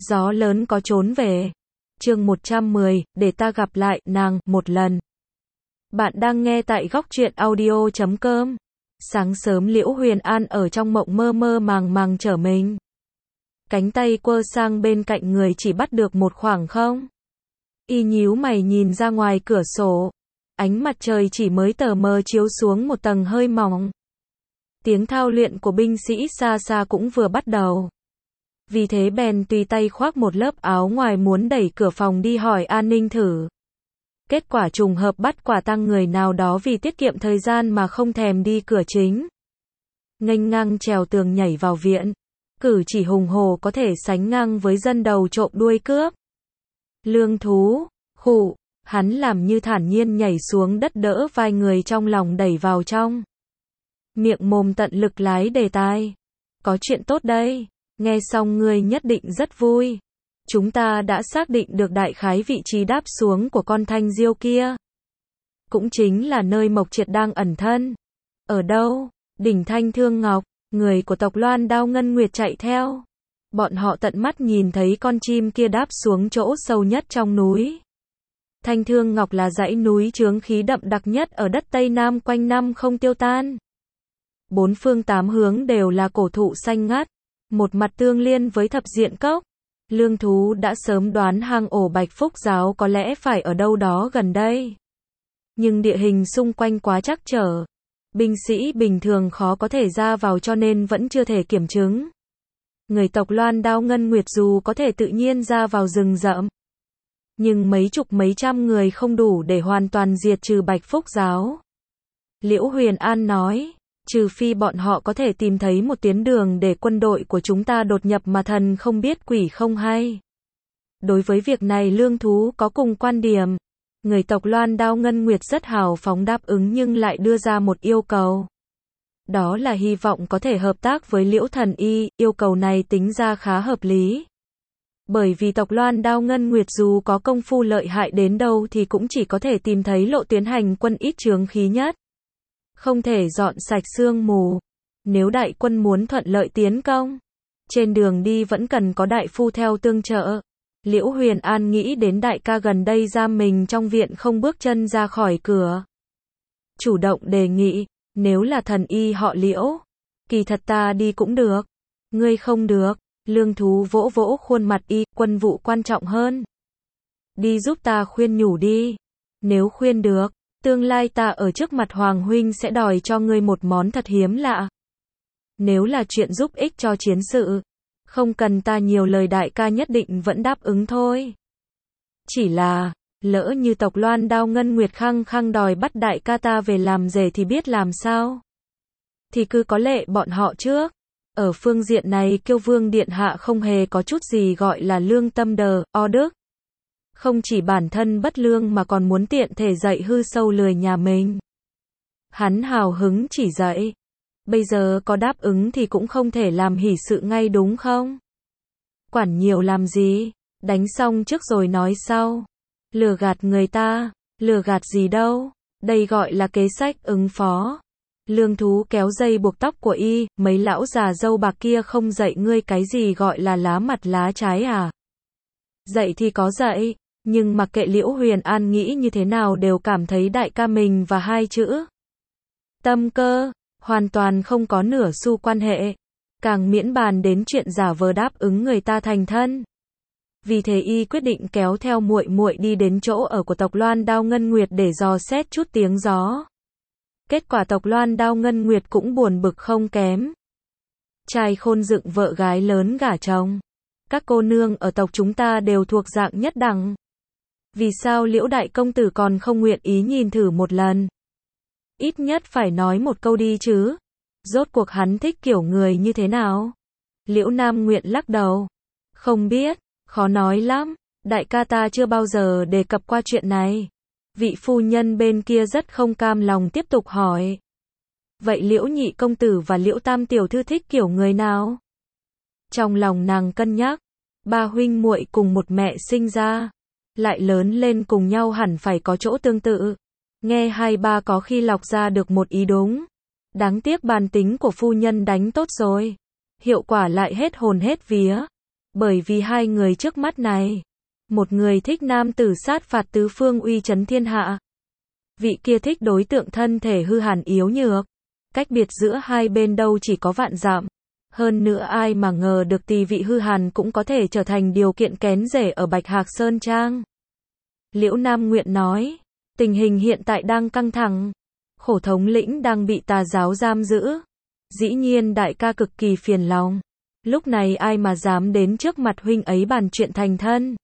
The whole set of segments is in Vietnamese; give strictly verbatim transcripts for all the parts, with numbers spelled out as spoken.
Gió lớn có trốn về. Chương một trăm mười, để ta gặp lại nàng một lần. Bạn đang nghe tại góc truyện audio chấm com. Sáng sớm Liễu Huyền An ở trong mộng mơ mơ màng màng trở mình. Cánh tay quơ sang bên cạnh người chỉ bắt được một khoảng không. Y nhíu mày nhìn ra ngoài cửa sổ. Ánh mặt trời chỉ mới tờ mờ chiếu xuống một tầng hơi mỏng. Tiếng thao luyện của binh sĩ xa xa cũng vừa bắt đầu. Vì thế bèn tùy tay khoác một lớp áo ngoài muốn đẩy cửa phòng đi hỏi an ninh thử. Kết quả trùng hợp bắt quả tang người nào đó vì tiết kiệm thời gian mà không thèm đi cửa chính. Nghênh ngang trèo tường nhảy vào viện. Cử chỉ hùng hồ có thể sánh ngang với dân đầu trộm đuôi cướp. Lương Thú, khụ, hắn làm như thản nhiên nhảy xuống đất đỡ vai người trong lòng đẩy vào trong. Miệng mồm tận lực lái đề tài. Có chuyện tốt đây. Nghe xong ngươi nhất định rất vui. Chúng ta đã xác định được đại khái vị trí đáp xuống của con thanh diêu kia. Cũng chính là nơi Mộc Triệt đang ẩn thân. Ở đâu? Đỉnh Thanh Thương Ngọc. Người của tộc Loan Đao Ngân Nguyệt chạy theo. Bọn họ tận mắt nhìn thấy con chim kia đáp xuống chỗ sâu nhất trong núi. Thanh Thương Ngọc là dãy núi chướng khí đậm đặc nhất ở đất Tây Nam quanh năm không tiêu tan. Bốn phương tám hướng đều là cổ thụ xanh ngắt. Một mặt tương liên với thập diện cốc. Lương Thú đã sớm đoán hang ổ Bạch Phúc Giáo có lẽ phải ở đâu đó gần đây. Nhưng địa hình xung quanh quá trắc trở. Binh sĩ bình thường khó có thể ra vào cho nên vẫn chưa thể kiểm chứng. Người tộc Loan Đao Ngân Nguyệt dù có thể tự nhiên ra vào rừng rậm. Nhưng mấy chục mấy trăm người không đủ để hoàn toàn diệt trừ Bạch Phúc Giáo. Liễu Huyền An nói. Trừ phi bọn họ có thể tìm thấy một tuyến đường để quân đội của chúng ta đột nhập mà thần không biết quỷ không hay. Đối với việc này Lương Thú có cùng quan điểm. Người tộc Loan Đao Ngân Nguyệt rất hào phóng đáp ứng nhưng lại đưa ra một yêu cầu. Đó là hy vọng có thể hợp tác với Liễu Thần Y, yêu cầu này tính ra khá hợp lý. Bởi vì tộc Loan Đao Ngân Nguyệt dù có công phu lợi hại đến đâu thì cũng chỉ có thể tìm thấy lộ tuyến hành quân ít chướng khí nhất. Không thể dọn sạch sương mù. Nếu đại quân muốn thuận lợi tiến công, trên đường đi vẫn cần có đại phu theo tương trợ. Liễu Huyền An nghĩ đến đại ca gần đây giam mình trong viện không bước chân ra khỏi cửa. Chủ động đề nghị, nếu là thần y họ Liễu, kỳ thật ta đi cũng được. Ngươi không được. Lương Thú vỗ vỗ khuôn mặt y, quân vụ quan trọng hơn. Đi giúp ta khuyên nhủ đi. Nếu khuyên được, tương lai ta ở trước mặt Hoàng huynh sẽ đòi cho ngươi một món thật hiếm lạ. Nếu là chuyện giúp ích cho chiến sự, không cần ta nhiều lời đại ca nhất định vẫn đáp ứng thôi. Chỉ là, lỡ như tộc Loan Đao Ngân Nguyệt khăng khăng đòi bắt đại ca ta về làm rể thì biết làm sao? Thì cứ có lệ bọn họ trước. Ở phương diện này Kiêu Vương Điện Hạ không hề có chút gì gọi là lương tâm đờ, o đức. Không chỉ bản thân bất lương mà còn muốn tiện thể dạy hư sâu lười nhà mình. Hắn hào hứng chỉ dạy. Bây giờ có đáp ứng thì cũng không thể làm hỷ sự ngay đúng không? Quản nhiều làm gì? Đánh xong trước rồi nói sau. Lừa gạt người ta. Lừa gạt gì đâu? Đây gọi là kế sách ứng phó. Lương Thú kéo dây buộc tóc của y. Mấy lão già râu bạc kia không dạy ngươi cái gì gọi là lá mặt lá trái à? Dạy thì có dạy. Nhưng mặc kệ Liễu Huyền An nghĩ như thế nào đều cảm thấy đại ca mình và hai chữ tâm cơ, hoàn toàn không có nửa xu quan hệ. Càng miễn bàn đến chuyện giả vờ đáp ứng người ta thành thân. Vì thế y quyết định kéo theo muội muội đi đến chỗ ở của tộc Loan Đao Ngân Nguyệt để dò xét chút tiếng gió. Kết quả tộc Loan Đao Ngân Nguyệt cũng buồn bực không kém. Trai khôn dựng vợ gái lớn gả chồng. Các cô nương ở tộc chúng ta đều thuộc dạng nhất đẳng. Vì sao Liễu đại công tử còn không nguyện ý nhìn thử một lần? Ít nhất phải nói một câu đi chứ. Rốt cuộc hắn thích kiểu người như thế nào? Liễu Nam Nguyện lắc đầu. Không biết, khó nói lắm. Đại ca ta chưa bao giờ đề cập qua chuyện này. Vị phu nhân bên kia rất không cam lòng tiếp tục hỏi. Vậy Liễu nhị công tử và Liễu tam tiểu thư thích kiểu người nào? Trong lòng nàng cân nhắc. Ba huynh muội cùng một mẹ sinh ra. Lại lớn lên cùng nhau hẳn phải có chỗ tương tự. Nghe hai ba có khi lọc ra được một ý đúng. Đáng tiếc bàn tính của phu nhân đánh tốt rồi. Hiệu quả lại hết hồn hết vía. Bởi vì hai người trước mắt này, một người thích nam tử sát phạt tứ phương uy chấn thiên hạ. Vị kia thích đối tượng thân thể hư hàn yếu nhược. Cách biệt giữa hai bên đâu chỉ có vạn dặm. Hơn nữa ai mà ngờ được tỳ vị hư hàn cũng có thể trở thành điều kiện kén rể ở Bạch Hạc Sơn Trang. Liễu Nam Nguyện nói, tình hình hiện tại đang căng thẳng. Khổ thống lĩnh đang bị tà giáo giam giữ. Dĩ nhiên đại ca cực kỳ phiền lòng. Lúc này ai mà dám đến trước mặt huynh ấy bàn chuyện thành thân.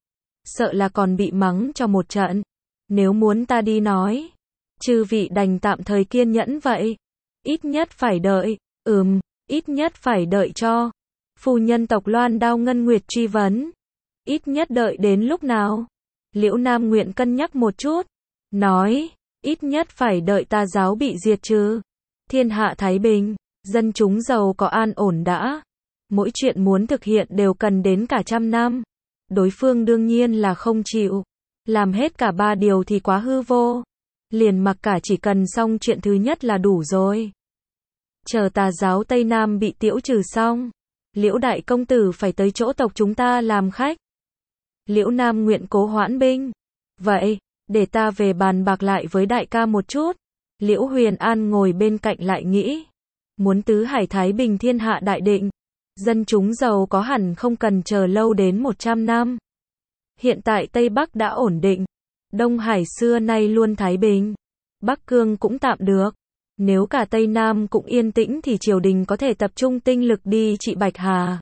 Sợ là còn bị mắng cho một trận. Nếu muốn ta đi nói, chư vị đành tạm thời kiên nhẫn vậy. Ít nhất phải đợi, ừm, ít nhất phải đợi cho. Phu nhân tộc Loan Đao Ngân Nguyệt truy vấn. Ít nhất đợi đến lúc nào? Liễu Nam Nguyện cân nhắc một chút. Nói, ít nhất phải đợi tà giáo bị diệt trừ. Thiên hạ thái bình, dân chúng giàu có an ổn đã. Mỗi chuyện muốn thực hiện đều cần đến cả trăm năm. Đối phương đương nhiên là không chịu. Làm hết cả ba điều thì quá hư vô. Liền mặc cả chỉ cần xong chuyện thứ nhất là đủ rồi. Chờ tà giáo Tây Nam bị tiễu trừ xong, Liễu đại công tử phải tới chỗ tộc chúng ta làm khách. Liễu Nam Nguyện cố hoãn binh. Vậy, để ta về bàn bạc lại với đại ca một chút. Liễu Huyền An ngồi bên cạnh lại nghĩ. Muốn tứ hải thái bình thiên hạ đại định. Dân chúng giàu có hẳn không cần chờ lâu đến một trăm năm. Hiện tại Tây Bắc đã ổn định. Đông Hải xưa nay luôn thái bình. Bắc Cương cũng tạm được. Nếu cả Tây Nam cũng yên tĩnh thì triều đình có thể tập trung tinh lực đi trị Bạch Hà.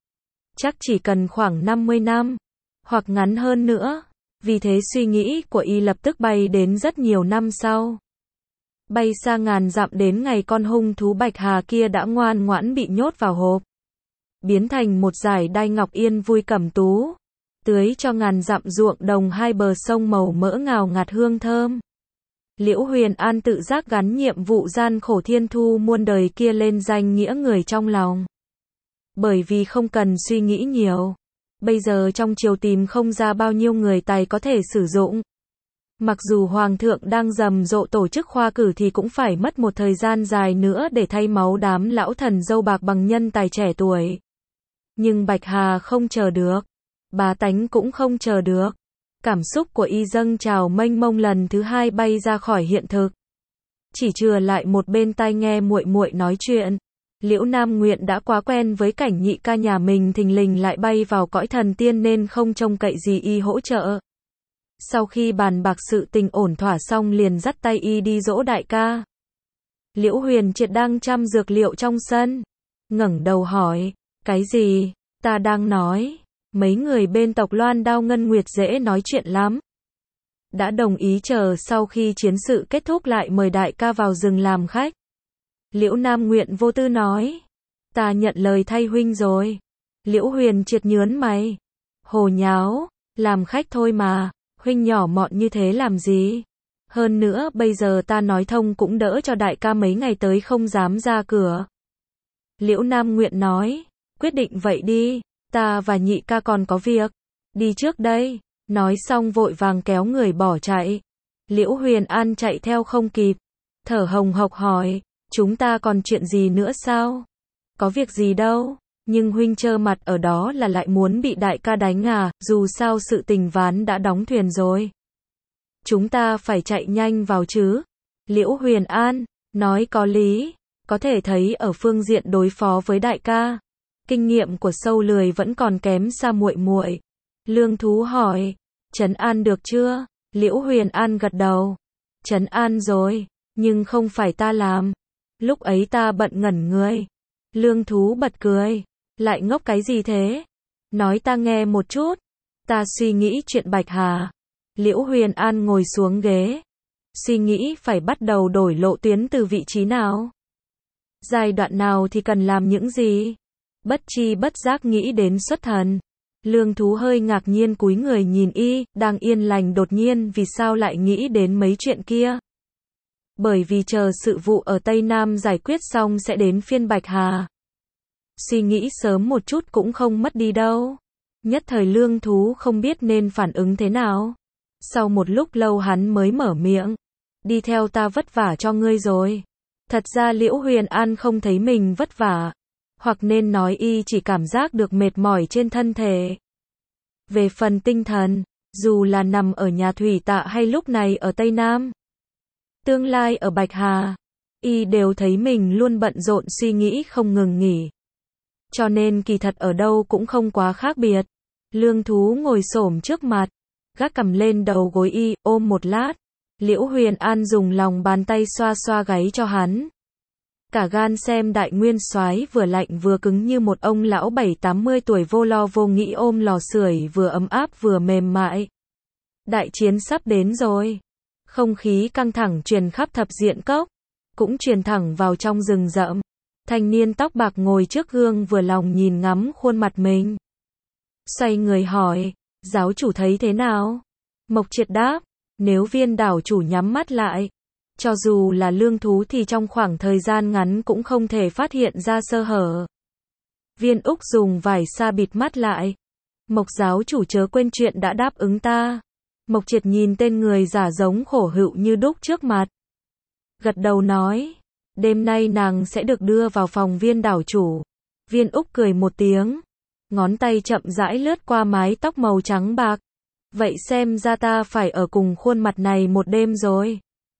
Chắc chỉ cần khoảng năm mươi năm. Hoặc ngắn hơn nữa. Vì thế suy nghĩ của y lập tức bay đến rất nhiều năm sau. Bay xa ngàn dặm đến ngày con hung thú Bạch Hà kia đã ngoan ngoãn bị nhốt vào hộp. Biến thành một dải đai ngọc yên vui cẩm tú. Tưới cho ngàn dặm ruộng đồng hai bờ sông màu mỡ ngào ngạt hương thơm. Liễu Huyền An tự giác gắn nhiệm vụ gian khổ thiên thu muôn đời kia lên danh nghĩa người trong lòng. Bởi vì không cần suy nghĩ nhiều. Bây giờ trong triều tìm không ra bao nhiêu người tài có thể sử dụng. Mặc dù Hoàng thượng đang rầm rộ tổ chức khoa cử thì cũng phải mất một thời gian dài nữa để thay máu đám lão thần dâu bạc bằng nhân tài trẻ tuổi. Nhưng Bạch Hà không chờ được. Bá tánh cũng không chờ được. Cảm xúc của y dâng trào mênh mông lần thứ hai bay ra khỏi hiện thực. Chỉ chừa lại một bên tai nghe muội muội nói chuyện. Liễu Nam Nguyện đã quá quen với cảnh nhị ca nhà mình thình lình lại bay vào cõi thần tiên nên không trông cậy gì y hỗ trợ. Sau khi bàn bạc sự tình ổn thỏa xong liền dắt tay y đi dỗ đại ca. Liễu Huyền Triệt đang chăm dược liệu trong sân. Ngẩng đầu hỏi, cái gì? Ta đang nói, mấy người bên tộc Loan Đao Ngân Nguyệt dễ nói chuyện lắm. Đã đồng ý chờ sau khi chiến sự kết thúc lại mời đại ca vào rừng làm khách. Liễu Nam Nguyện vô tư nói, ta nhận lời thay huynh rồi. Liễu Huyền Triệt nhớn mày. Hồ nháo, làm khách thôi mà, huynh nhỏ mọn như thế làm gì? Hơn nữa bây giờ ta nói thông cũng đỡ cho đại ca mấy ngày tới không dám ra cửa. Liễu Nam Nguyện nói, quyết định vậy đi, ta và nhị ca còn có việc. Đi trước đây. Nói xong vội vàng kéo người bỏ chạy. Liễu Huyền An chạy theo không kịp. Thở hồng hộc hỏi, chúng ta còn chuyện gì nữa sao? Có việc gì đâu, nhưng huynh trơ mặt ở đó là lại muốn bị đại ca đánh à, dù sao sự tình ván đã đóng thuyền rồi. Chúng ta phải chạy nhanh vào chứ. Liễu Huyền An, nói có lý, có thể thấy ở phương diện đối phó với đại ca. Kinh nghiệm của sâu lười vẫn còn kém xa muội muội. Lương Thú hỏi, trấn an được chưa? Liễu Huyền An gật đầu. Trấn an rồi, nhưng không phải ta làm. Lúc ấy ta bận ngẩn người. Lương Thú bật cười. Lại ngốc cái gì thế? Nói ta nghe một chút. Ta suy nghĩ chuyện Bạch Hà. Liễu Huyền An ngồi xuống ghế. Suy nghĩ phải bắt đầu đổi lộ tuyến từ vị trí nào? Giai đoạn nào thì cần làm những gì? Bất chi bất giác nghĩ đến xuất thần. Lương Thú hơi ngạc nhiên cúi người nhìn y, đang yên lành đột nhiên vì sao lại nghĩ đến mấy chuyện kia. Bởi vì chờ sự vụ ở Tây Nam giải quyết xong sẽ đến phiên Bạch Hà. Suy nghĩ sớm một chút cũng không mất đi đâu. Nhất thời Lương Thú không biết nên phản ứng thế nào. Sau một lúc lâu hắn mới mở miệng. Đi theo ta vất vả cho ngươi rồi. Thật ra Liễu Huyền An không thấy mình vất vả. Hoặc nên nói y chỉ cảm giác được mệt mỏi trên thân thể. Về phần tinh thần, dù là nằm ở nhà Thủy Tạ hay lúc này ở Tây Nam, tương lai ở Bạch Hà, y đều thấy mình luôn bận rộn suy nghĩ không ngừng nghỉ. Cho nên kỳ thật ở đâu cũng không quá khác biệt. Lương Thú ngồi xổm trước mặt, gác cằm lên đầu gối y, ôm một lát. Liễu Huyền An dùng lòng bàn tay xoa xoa gáy cho hắn. Cả gan xem đại nguyên soái vừa lạnh vừa cứng như một ông lão bảy tám mươi tuổi vô lo vô nghĩ ôm lò sưởi vừa ấm áp vừa mềm mại. Đại chiến sắp đến rồi. Không khí căng thẳng truyền khắp thập diện cốc, cũng truyền thẳng vào trong rừng rậm. Thanh niên tóc bạc ngồi trước gương vừa lòng nhìn ngắm khuôn mặt mình. Xoay người hỏi, giáo chủ thấy thế nào? Mộc Triệt đáp, nếu Viên đảo chủ nhắm mắt lại, cho dù là Lương Thú thì trong khoảng thời gian ngắn cũng không thể phát hiện ra sơ hở. Viên Úc dùng vải sa bịt mắt lại. Mộc giáo chủ chớ quên chuyện đã đáp ứng ta. Mộc Triệt nhìn tên người giả giống khổ hữu như đúc trước mặt. Gật đầu nói, đêm nay nàng sẽ được đưa vào phòng Viên đảo chủ. Viên Úc cười một tiếng, ngón tay chậm rãi lướt qua mái tóc màu trắng bạc. Vậy xem ra ta phải ở cùng khuôn mặt này một đêm rồi.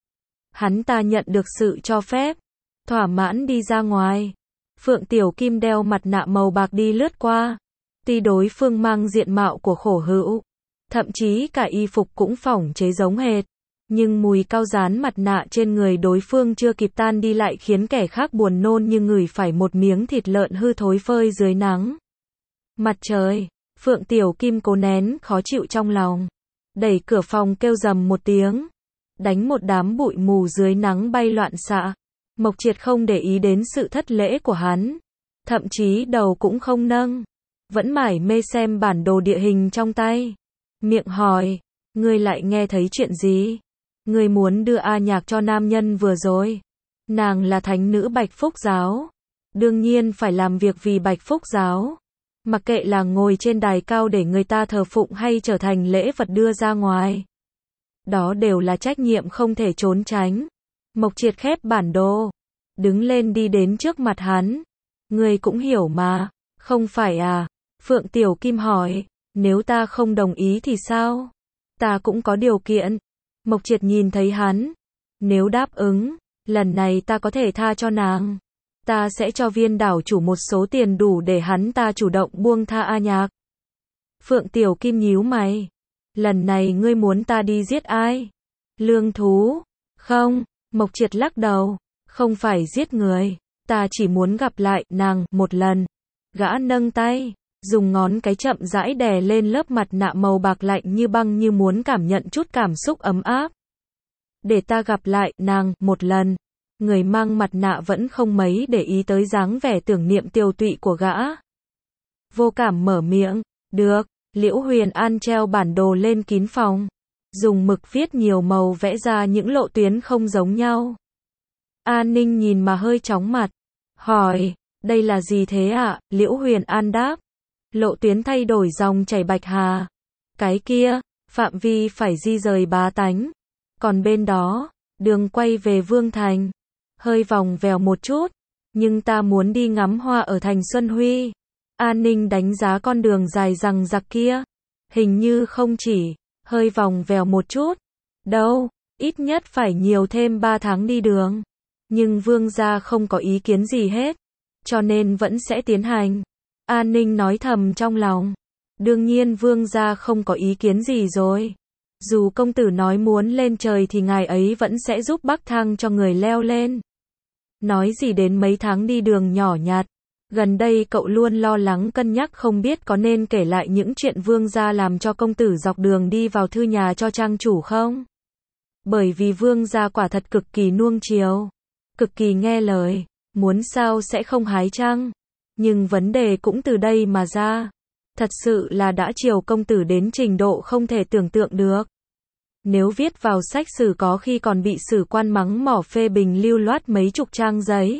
Hắn ta nhận được sự cho phép, thỏa mãn đi ra ngoài. Phượng Tiểu Kim đeo mặt nạ màu bạc đi lướt qua. Tuy đối phương mang diện mạo của khổ hữu, thậm chí cả y phục cũng phỏng chế giống hệt, nhưng mùi cao dán mặt nạ trên người đối phương chưa kịp tan đi lại khiến kẻ khác buồn nôn như ngửi phải một miếng thịt lợn hư thối phơi dưới nắng. Mặt trời, Phượng Tiểu Kim cố nén khó chịu trong lòng, đẩy cửa phòng kêu rầm một tiếng, đánh một đám bụi mù dưới nắng bay loạn xạ. Mộc Triệt không để ý đến sự thất lễ của hắn, thậm chí đầu cũng không nâng, vẫn mải mê xem bản đồ địa hình trong tay. Miệng hỏi, ngươi lại nghe thấy chuyện gì? Ngươi muốn đưa A Nhạc cho nam nhân vừa rồi. Nàng là thánh nữ Bạch Phúc giáo, đương nhiên phải làm việc vì Bạch Phúc giáo. Mặc kệ là ngồi trên đài cao để người ta thờ phụng hay trở thành lễ vật đưa ra ngoài, đó đều là trách nhiệm không thể trốn tránh. Mộc Triệt khép bản đồ, đứng lên đi đến trước mặt hắn. Ngươi cũng hiểu mà, không phải à? Phượng Tiểu Kim hỏi, nếu ta không đồng ý thì sao? Ta cũng có điều kiện. Mộc Triệt nhìn thấy hắn, nếu đáp ứng, lần này ta có thể tha cho nàng. Ta sẽ cho Viên đảo chủ một số tiền đủ để hắn ta chủ động buông tha A Nhạc. Phượng Tiểu Kim nhíu mày. Lần này ngươi muốn ta đi giết ai? Lương Thú? Không, Mộc Triệt lắc đầu. Không phải giết người. Ta chỉ muốn gặp lại nàng một lần. Gã nâng tay, dùng ngón cái chậm rãi đè lên lớp mặt nạ màu bạc lạnh như băng như muốn cảm nhận chút cảm xúc ấm áp. Để ta gặp lại nàng một lần. Người mang mặt nạ vẫn không mấy để ý tới dáng vẻ tưởng niệm tiều tụy của gã. Vô Cảm mở miệng, được. Liễu Huyền An treo bản đồ lên kín phòng, dùng mực viết nhiều màu vẽ ra những lộ tuyến không giống nhau. An Ninh nhìn mà hơi chóng mặt, hỏi, đây là gì thế ạ? À? Liễu Huyền An đáp, lộ tuyến thay đổi dòng chảy Bạch Hà. Cái kia, phạm vi phải di rời bá tánh. Còn bên đó, đường quay về Vương Thành. Hơi vòng vèo một chút, nhưng ta muốn đi ngắm hoa ở thành Xuân Huy. An Ninh đánh giá con đường dài rằng rặc kia. Hình như không chỉ, hơi vòng vèo một chút. Đâu, ít nhất phải nhiều thêm ba tháng đi đường. Nhưng Vương gia không có ý kiến gì hết, cho nên vẫn sẽ tiến hành. An Ninh nói thầm trong lòng. Đương nhiên Vương gia không có ý kiến gì rồi. Dù công tử nói muốn lên trời thì ngài ấy vẫn sẽ giúp bắc thang cho người leo lên. Nói gì đến mấy tháng đi đường nhỏ nhặt. Gần đây cậu luôn lo lắng cân nhắc không biết có nên kể lại những chuyện Vương gia làm cho công tử dọc đường đi vào thư nhà cho trang chủ không? Bởi vì Vương gia quả thật cực kỳ nuông chiều, cực kỳ nghe lời, muốn sao sẽ không hái chăng? Nhưng vấn đề cũng từ đây mà ra. Thật sự là đã chiều công tử đến trình độ không thể tưởng tượng được. Nếu viết vào sách sử có khi còn bị sử quan mắng mỏ phê bình lưu loát mấy chục trang giấy.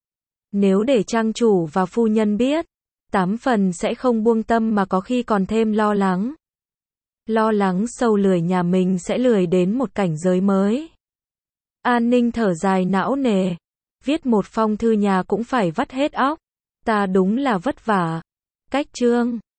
Nếu để trang chủ và phu nhân biết, tám phần sẽ không buông tâm mà có khi còn thêm lo lắng. Lo lắng sâu lười nhà mình sẽ lười đến một cảnh giới mới. An Ninh thở dài não nề. Viết một phong thư nhà cũng phải vắt hết óc. Ta đúng là vất vả. Cách chương